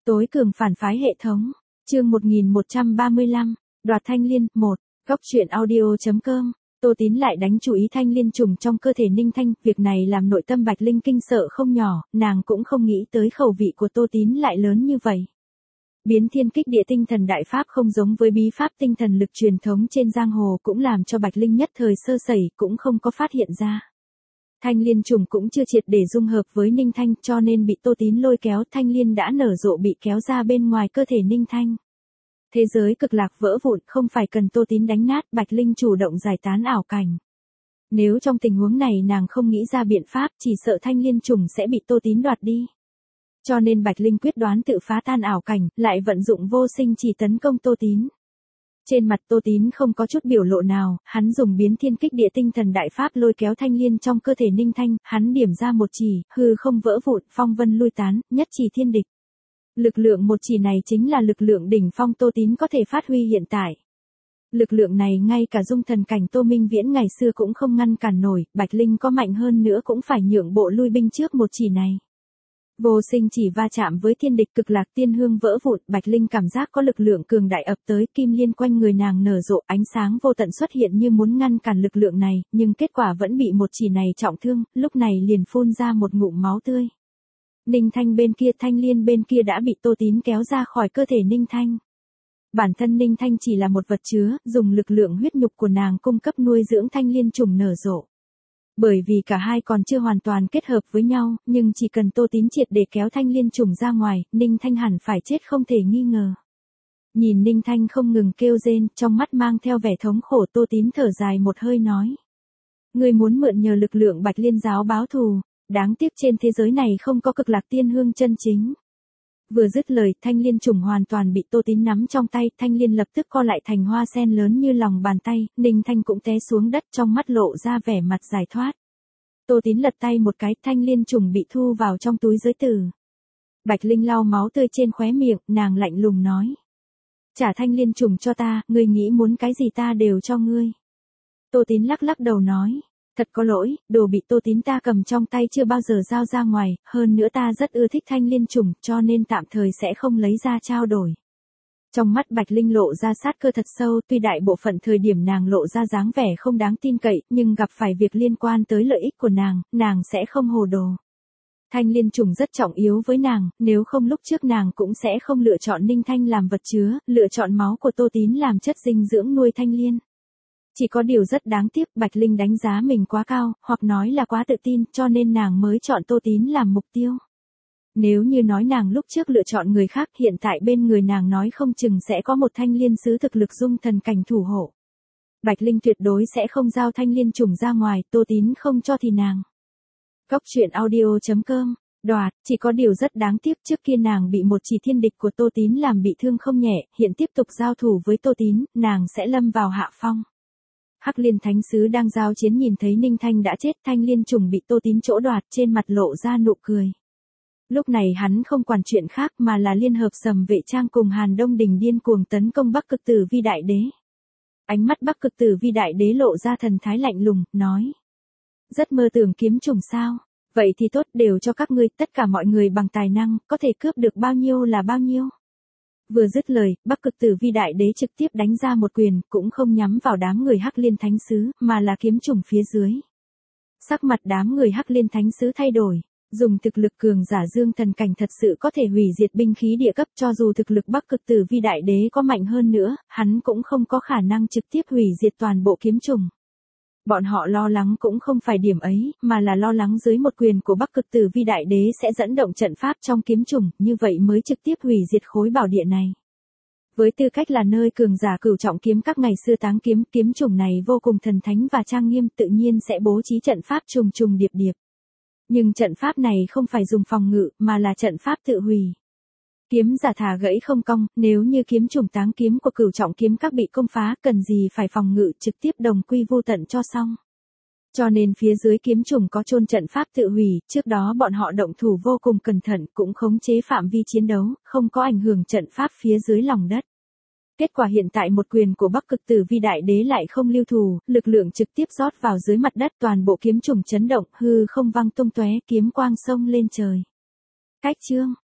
Tối cường phản phái hệ thống. Chương 1135. Đoạt thanh liên. 1. Góc truyện audio.com. Tô Tín lại đánh chú ý thanh liên trùng trong cơ thể Ninh Thanh, việc này làm nội tâm Bạch Linh kinh sợ không nhỏ, nàng cũng không nghĩ tới khẩu vị của Tô Tín lại lớn như vậy. Biến thiên kích địa tinh thần đại pháp không giống với bí pháp tinh thần lực truyền thống trên giang hồ cũng làm cho Bạch Linh nhất thời sơ sẩy cũng không có phát hiện ra. Thanh liên trùng cũng chưa triệt để dung hợp với Ninh Thanh cho nên bị Tô Tín lôi kéo, thanh liên đã nở rộ bị kéo ra bên ngoài cơ thể Ninh Thanh. Thế giới cực lạc vỡ vụn không phải cần Tô Tín đánh nát, Bạch Linh chủ động giải tán ảo cảnh. Nếu trong tình huống này nàng không nghĩ ra biện pháp chỉ sợ thanh liên trùng sẽ bị Tô Tín đoạt đi. Cho nên Bạch Linh quyết đoán tự phá tan ảo cảnh, lại vận dụng vô sinh chỉ tấn công Tô Tín. Trên mặt Tô Tín không có chút biểu lộ nào, hắn dùng biến thiên kích địa tinh thần đại pháp lôi kéo thanh liên trong cơ thể Ninh Thanh, hắn điểm ra một chỉ, hư không vỡ vụn, phong vân lui tán, nhất chỉ thiên địch. Lực lượng một chỉ này chính là lực lượng đỉnh phong Tô Tín có thể phát huy hiện tại. Lực lượng này ngay cả dung thần cảnh Tô Minh Viễn ngày xưa cũng không ngăn cản nổi, Bạch Linh có mạnh hơn nữa cũng phải nhượng bộ lui binh trước một chỉ này. Vô sinh chỉ va chạm với thiên địch, cực lạc tiên hương vỡ vụn, Bạch Linh cảm giác có lực lượng cường đại ập tới, kim liên quanh người nàng nở rộ, ánh sáng vô tận xuất hiện như muốn ngăn cản lực lượng này, nhưng kết quả vẫn bị một chỉ này trọng thương, lúc này liền phun ra một ngụm máu tươi. Ninh Thanh bên kia, thanh liên bên kia đã bị Tô Tín kéo ra khỏi cơ thể Ninh Thanh. Bản thân Ninh Thanh chỉ là một vật chứa, dùng lực lượng huyết nhục của nàng cung cấp nuôi dưỡng thanh liên trùng nở rộ. Bởi vì cả hai còn chưa hoàn toàn kết hợp với nhau, nhưng chỉ cần Tô Tín triệt để kéo thanh liên trùng ra ngoài, Ninh Thanh hẳn phải chết không thể nghi ngờ. Nhìn Ninh Thanh không ngừng kêu rên, trong mắt mang theo vẻ thống khổ, Tô Tín thở dài một hơi nói. Ngươi muốn mượn nhờ lực lượng Bạch Liên giáo báo thù, đáng tiếc trên thế giới này không có cực lạc tiên hương chân chính. Vừa dứt lời, thanh liên trùng hoàn toàn bị Tô Tín nắm trong tay, thanh liên lập tức co lại thành hoa sen lớn như lòng bàn tay, Ninh Thanh cũng té xuống đất, trong mắt lộ ra vẻ mặt giải thoát. Tô Tín lật tay một cái, thanh liên trùng bị thu vào trong túi giới tử. Bạch Linh lau máu tươi trên khóe miệng, nàng lạnh lùng nói. Trả thanh liên trùng cho ta, ngươi nghĩ muốn cái gì ta đều cho ngươi. Tô Tín lắc lắc đầu nói. Thật có lỗi, đồ bị Tô Tín ta cầm trong tay chưa bao giờ giao ra ngoài, hơn nữa ta rất ưa thích thanh liên trùng cho nên tạm thời sẽ không lấy ra trao đổi. Trong mắt Bạch Linh lộ ra sát cơ thật sâu, tuy đại bộ phận thời điểm nàng lộ ra dáng vẻ không đáng tin cậy, nhưng gặp phải việc liên quan tới lợi ích của nàng sẽ không hồ đồ. Thanh liên trùng rất trọng yếu với nàng, nếu không lúc trước nàng cũng sẽ không lựa chọn Ninh Thanh làm vật chứa, lựa chọn máu của Tô Tín làm chất dinh dưỡng nuôi thanh liên. Chỉ có điều rất đáng tiếc, Bạch Linh đánh giá mình quá cao, hoặc nói là quá tự tin, cho nên nàng mới chọn Tô Tín làm mục tiêu. Nếu như nói nàng lúc trước lựa chọn người khác, hiện tại bên người nàng nói không chừng sẽ có một thanh liên sứ thực lực dung thần cảnh thủ hộ. Bạch Linh tuyệt đối sẽ không giao thanh liên trùng ra ngoài, Tô Tín không cho thì nàng. Góc truyện audio.com. Đoạt, chỉ có điều rất đáng tiếc, trước kia nàng bị một chỉ thiên địch của Tô Tín làm bị thương không nhẹ, hiện tiếp tục giao thủ với Tô Tín, nàng sẽ lâm vào hạ phong. Hắc Liên Thánh Sứ đang giao chiến nhìn thấy Ninh Thanh đã chết, thanh liên trùng bị Tô Tín chỗ đoạt, trên mặt lộ ra nụ cười. Lúc này hắn không quản chuyện khác mà là liên hợp Sầm Vệ Trang cùng Hàn Đông Đình điên cuồng tấn công Bắc Cực Tử Vi Đại Đế. Ánh mắt Bắc Cực Tử Vi Đại Đế lộ ra thần thái lạnh lùng, nói. Rất mơ tưởng kiếm trùng sao? Vậy thì tốt, đều cho các ngươi, tất cả mọi người bằng tài năng, có thể cướp được bao nhiêu là bao nhiêu. Vừa dứt lời, Bắc Cực Tử Vi Đại Đế trực tiếp đánh ra một quyền, cũng không nhắm vào đám người Hắc Liên Thánh Sứ, mà là kiếm trùng phía dưới. Sắc mặt đám người Hắc Liên Thánh Sứ thay đổi, dùng thực lực cường giả dương thần cảnh thật sự có thể hủy diệt binh khí địa cấp, cho dù thực lực Bắc Cực Tử Vi Đại Đế có mạnh hơn nữa, hắn cũng không có khả năng trực tiếp hủy diệt toàn bộ kiếm trùng. Bọn họ lo lắng cũng không phải điểm ấy, mà là lo lắng dưới một quyền của Bắc Cực Tử Vi Đại Đế sẽ dẫn động trận pháp trong kiếm trùng, như vậy mới trực tiếp hủy diệt khối bảo địa này. Với tư cách là nơi cường giả cửu trọng kiếm các ngày xưa táng kiếm, kiếm trùng này vô cùng thần thánh và trang nghiêm, tự nhiên sẽ bố trí trận pháp trùng trùng điệp điệp. Nhưng trận pháp này không phải dùng phòng ngự, mà là trận pháp tự hủy. Kiếm giả thả gãy không cong, nếu như kiếm trùng táng kiếm của cửu trọng kiếm các bị công phá, cần gì phải phòng ngự, trực tiếp đồng quy vô tận cho xong. Cho nên phía dưới kiếm trùng có chôn trận pháp tự hủy, trước đó bọn họ động thủ vô cùng cẩn thận, cũng khống chế phạm vi chiến đấu, không có ảnh hưởng trận pháp phía dưới lòng đất. Kết quả hiện tại một quyền của Bắc Cực Tử Vi Đại Đế lại không lưu thủ, lực lượng trực tiếp rót vào dưới mặt đất, toàn bộ kiếm trùng chấn động, hư không văng tung tóe, kiếm quang xông lên trời. Cách chương